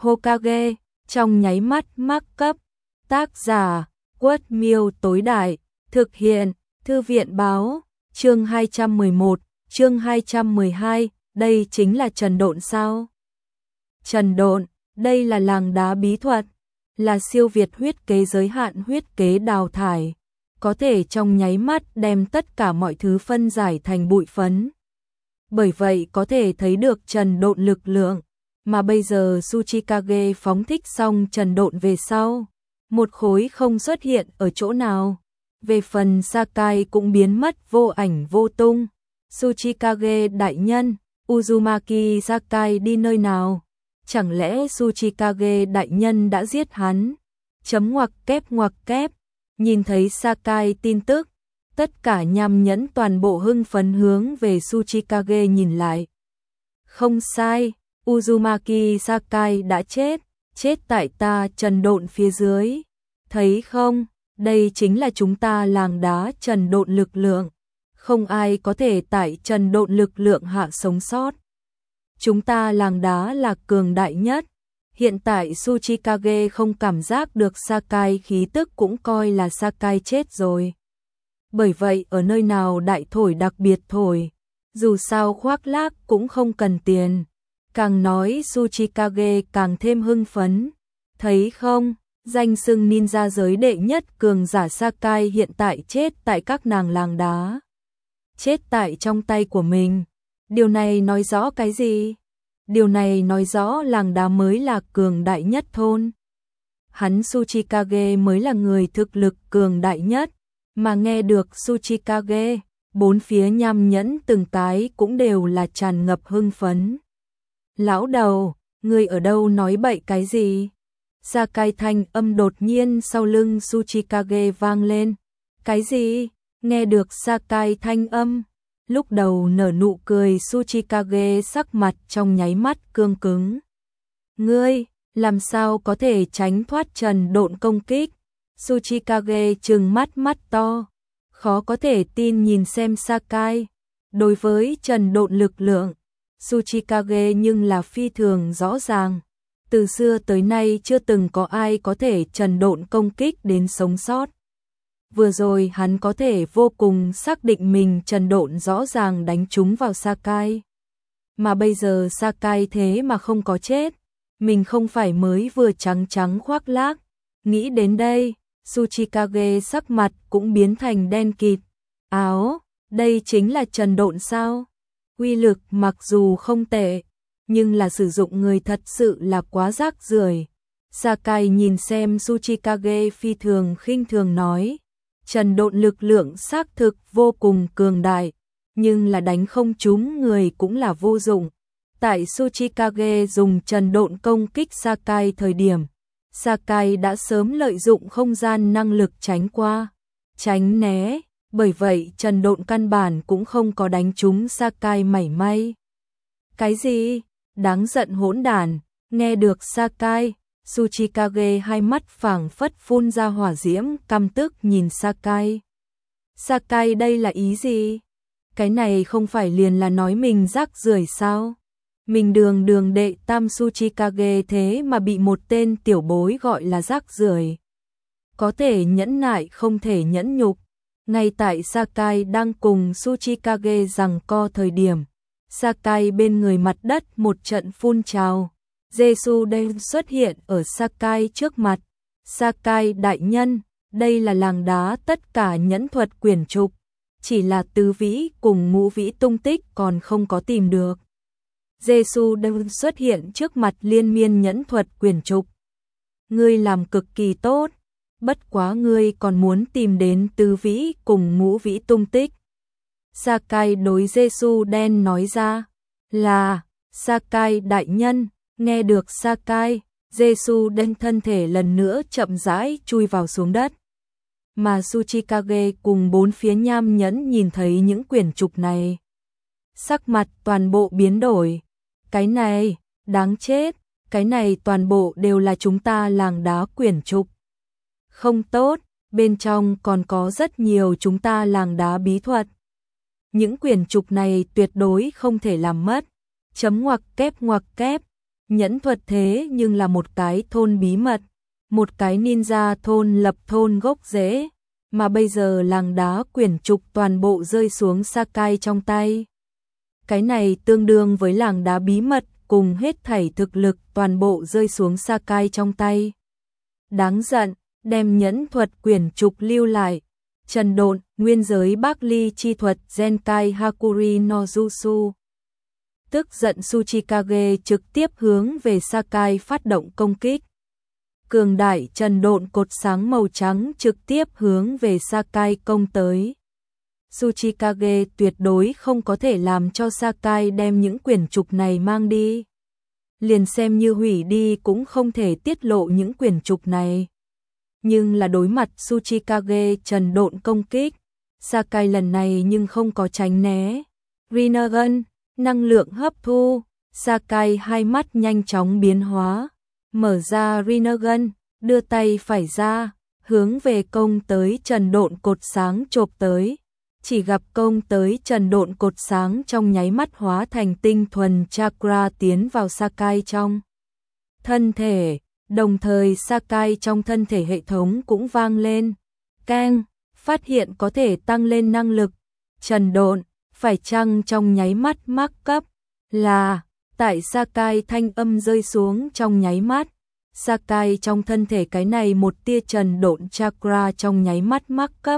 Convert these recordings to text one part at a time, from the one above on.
Hokage, trong nháy mắt mắc cấp. Tác giả, Quất Miêu tối đại, thực hiện, Thư viện báo, chương 211, chương 212, đây chính là Trần Độn sao? Trần Độn, đây là làng đá bí thuật, là siêu việt huyết kế giới hạn huyết kế đào thải, có thể trong nháy mắt đem tất cả mọi thứ phân giải thành bụi phấn. Bởi vậy có thể thấy được Trần Độn lực lượng, mà bây giờ Tsuchikage phóng thích xong Trần Độn về sau, một khối không xuất hiện ở chỗ nào. Về phần Sakai cũng biến mất vô ảnh vô tung. Tsuchikage đại nhân, Uzumaki Sakai đi nơi nào? Chẳng lẽ Tsuchikage đại nhân đã giết hắn? Chấm ngoặc kép. Nhìn thấy Sakai tin tức, tất cả nham nhẫn toàn bộ hưng phấn hướng về Tsuchikage nhìn lại. Không sai, Uzumaki Sakai đã chết tại ta Trần Độn phía dưới. Thấy không, đây chính là chúng ta làng đá Trần Độn lực lượng. Không ai có thể tại Trần Độn lực lượng hạ sống sót. Chúng ta làng đá là cường đại nhất. Hiện tại Tsuchikage không cảm giác được Sakai khí tức cũng coi là Sakai chết rồi. Bởi vậy ở nơi nào đại thổi đặc biệt thổi. Dù sao khoác lác cũng không cần tiền. Càng nói Tsuchikage càng thêm hưng phấn. Thấy không, danh xưng ninja giới đệ nhất cường giả Sakai hiện tại chết tại các nàng làng đá. Chết tại trong tay của mình. Điều này nói rõ cái gì? Điều này nói rõ làng đá mới là cường đại nhất thôn. Hắn Tsuchikage mới là người thực lực cường đại nhất. Mà nghe được Tsuchikage, bốn phía nham nhẫn từng cái cũng đều là tràn ngập hưng phấn. Lão đầu, người ở đâu nói bậy cái gì? Sakai thanh âm đột nhiên sau lưng Tsuchikage vang lên. Cái gì? Nghe được Sakai thanh âm, lúc đầu nở nụ cười Tsuchikage sắc mặt trong nháy mắt cương cứng. Ngươi, làm sao có thể tránh thoát Trần Độn công kích? Tsuchikage trừng mắt to, khó có thể tin nhìn xem Sakai. Đối với Trần Độn lực lượng, Tsuchikage nhưng là phi thường rõ ràng. Từ xưa tới nay chưa từng có ai có thể Trần Độn công kích đến sống sót. Vừa rồi hắn có thể vô cùng xác định mình Trần Độn rõ ràng đánh trúng vào Sakai. Mà bây giờ Sakai thế mà không có chết. Mình không phải mới vừa trắng khoác lác. Nghĩ đến đây, Tsuchikage sắc mặt cũng biến thành đen kịt. Áo, đây chính là Trần Độn sao? Uy lực mặc dù không tệ, nhưng là sử dụng người thật sự là quá rác rưởi. Sakai nhìn xem Tsuchikage phi thường khinh thường nói. Trần Độn lực lượng xác thực vô cùng cường đại, nhưng là đánh không trúng người cũng là vô dụng. Tại Tsuchikage dùng Trần Độn công kích Sakai thời điểm, Sakai đã sớm lợi dụng không gian năng lực tránh qua, tránh né, bởi vậy Trần Độn căn bản cũng không có đánh trúng Sakai mảy may. Cái gì? Đáng giận hỗn đản, nghe được Sakai, Tsuchikage hai mắt phảng phất phun ra hỏa diễm căm tức nhìn Sakai. Sakai đây là ý gì? Cái này không phải liền là nói mình rác rưởi sao? Mình đường đệ tam Tsuchikage thế mà bị một tên tiểu bối gọi là rác rưởi. Có thể nhẫn nại không thể nhẫn nhục. Ngay tại Sakai đang cùng Tsuchikage giằng co thời điểm, Sakai bên người mặt đất một trận phun trào. Jesu đen xuất hiện ở Sakai trước mặt. Sakai đại nhân, đây là làng đá tất cả nhẫn thuật quyển trục. Chỉ là tứ vĩ cùng ngũ vĩ tung tích còn không có tìm được. Jesu đen xuất hiện trước mặt liên miên nhẫn thuật quyển trục. Ngươi làm cực kỳ tốt. Bất quá ngươi còn muốn tìm đến tứ vĩ cùng ngũ vĩ tung tích. Sakai đối Jesu đen nói ra. Là, Sakai đại nhân. Nghe được Sakai, Jesu đen thân thể lần nữa chậm rãi chui vào xuống đất. Mà Tsuchikage cùng bốn phía nham nhẫn nhìn thấy những quyển trục này. Sắc mặt toàn bộ biến đổi. Cái này, đáng chết, cái này toàn bộ đều là chúng ta làng đá quyển trục. Không tốt, bên trong còn có rất nhiều chúng ta làng đá bí thuật. Những quyển trục này tuyệt đối không thể làm mất. Chấm ngoặc kép. Nhẫn thuật thế nhưng là một cái thôn bí mật, một cái ninja thôn lập thôn gốc rễ, mà bây giờ làng đá quyển trục toàn bộ rơi xuống Sakai trong tay. Cái này tương đương với làng đá bí mật cùng hết thảy thực lực toàn bộ rơi xuống Sakai trong tay. Đáng giận, đem nhẫn thuật quyển trục lưu lại. Trần độn, nguyên giới Bác Ly chi thuật Zenkai Hakuri no Jutsu. Tức giận Tsuchikage trực tiếp hướng về Sakai phát động công kích. Cường đại trần độn cột sáng màu trắng trực tiếp hướng về Sakai công tới. Tsuchikage tuyệt đối không có thể làm cho Sakai đem những quyển trục này mang đi. Liền xem như hủy đi cũng không thể tiết lộ những quyển trục này. Nhưng là đối mặt Tsuchikage trần độn công kích, Sakai lần này nhưng không có tránh né. Rinnegan, năng lượng hấp thu, Sakai hai mắt nhanh chóng biến hóa, mở ra Rinnegan, đưa tay phải ra, hướng về công tới trần độn cột sáng chộp tới. Chỉ gặp công tới trần độn cột sáng trong nháy mắt hóa thành tinh thuần chakra tiến vào Sakai trong thân thể, đồng thời Sakai trong thân thể hệ thống cũng vang lên. Keng, phát hiện có thể tăng lên năng lực. Trần độn, phải chăng trong nháy mắt mắc cấp, là, tại Sakai thanh âm rơi xuống trong nháy mắt. Sakai trong thân thể cái này một tia trần độn chakra trong nháy mắt mắc cấp.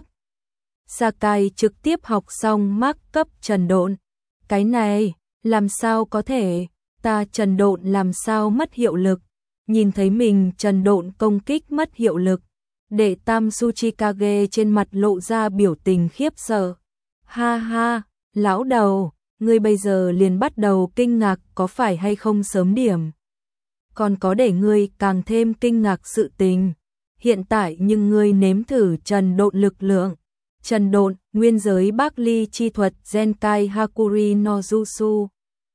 Sakai trực tiếp học xong mắc cấp trần độn. Cái này, làm sao có thể, ta trần độn làm sao mất hiệu lực. Nhìn thấy mình trần độn công kích mất hiệu lực, đệ tam Tsuchikage trên mặt lộ ra biểu tình khiếp sợ. Ha ha, lão đầu, ngươi bây giờ liền bắt đầu kinh ngạc có phải hay không sớm điểm. Còn có để ngươi càng thêm kinh ngạc sự tình. Hiện tại nhưng ngươi nếm thử trần độn lực lượng. Trần độn, nguyên giới Bác Ly chi thuật Zenkai Hakuri no Jutsu.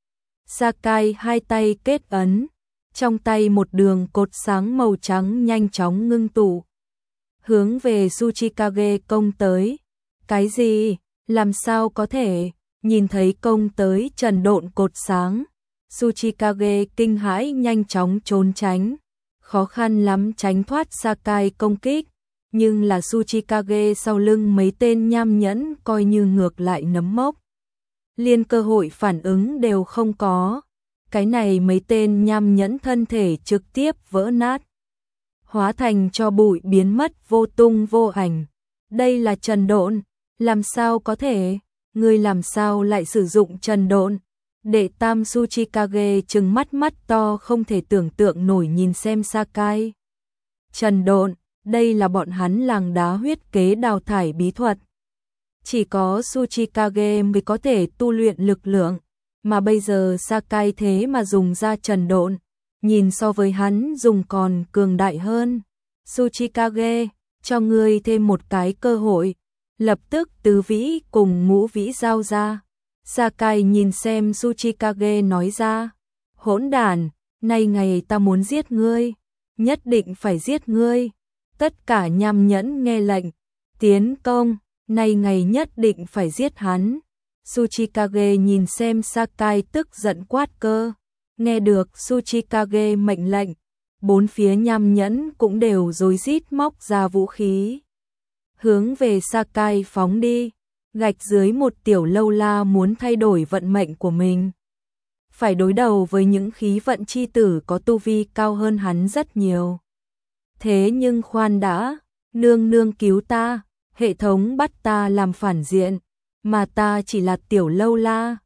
Sakai hai tay kết ấn, trong tay một đường cột sáng màu trắng nhanh chóng ngưng tụ, hướng về Tsuchikage công tới. Cái gì? Làm sao có thể? Nhìn thấy công tới trần độn cột sáng, Tsuchikage kinh hãi nhanh chóng trốn tránh, khó khăn lắm tránh thoát Sakai công kích. Nhưng là Tsuchikage sau lưng mấy tên nham nhẫn coi như ngược lại nấm mốc. Liên cơ hội phản ứng đều không có. Cái này mấy tên nham nhẫn thân thể trực tiếp vỡ nát, hóa thành cho bụi biến mất vô tung vô ảnh. Đây là trần độn, làm sao có thể, ngươi làm sao lại sử dụng trần độn? Đệ tam Tsuchikage trừng mắt mắt to không thể tưởng tượng nổi nhìn xem Sakai. Trần độn, đây là bọn hắn làng đá huyết kế đào thải bí thuật. Chỉ có Tsuchikage mới có thể tu luyện lực lượng, mà bây giờ Sakai thế mà dùng ra trần độn, nhìn so với hắn dùng còn cường đại hơn. Tsuchikage, cho ngươi thêm một cái cơ hội. Lập tức tứ vĩ cùng ngũ vĩ giao ra. Sakai nhìn xem Tsuchikage nói ra. Hỗn đản, nay ngày ta muốn giết ngươi, nhất định phải giết ngươi. Tất cả nham nhẫn nghe lệnh, tiến công, nay ngày nhất định phải giết hắn. Tsuchikage nhìn xem Sakai tức giận quát cơ. Nghe được Tsuchikage mệnh lệnh, bốn phía nham nhẫn cũng đều rối rít móc ra vũ khí, hướng về Sakai phóng đi. Gạch dưới một tiểu lâu la muốn thay đổi vận mệnh của mình, phải đối đầu với những khí vận chi tử có tu vi cao hơn hắn rất nhiều. Thế nhưng khoan đã, nương nương cứu ta, hệ thống bắt ta làm phản diện, mà ta chỉ là tiểu lâu la,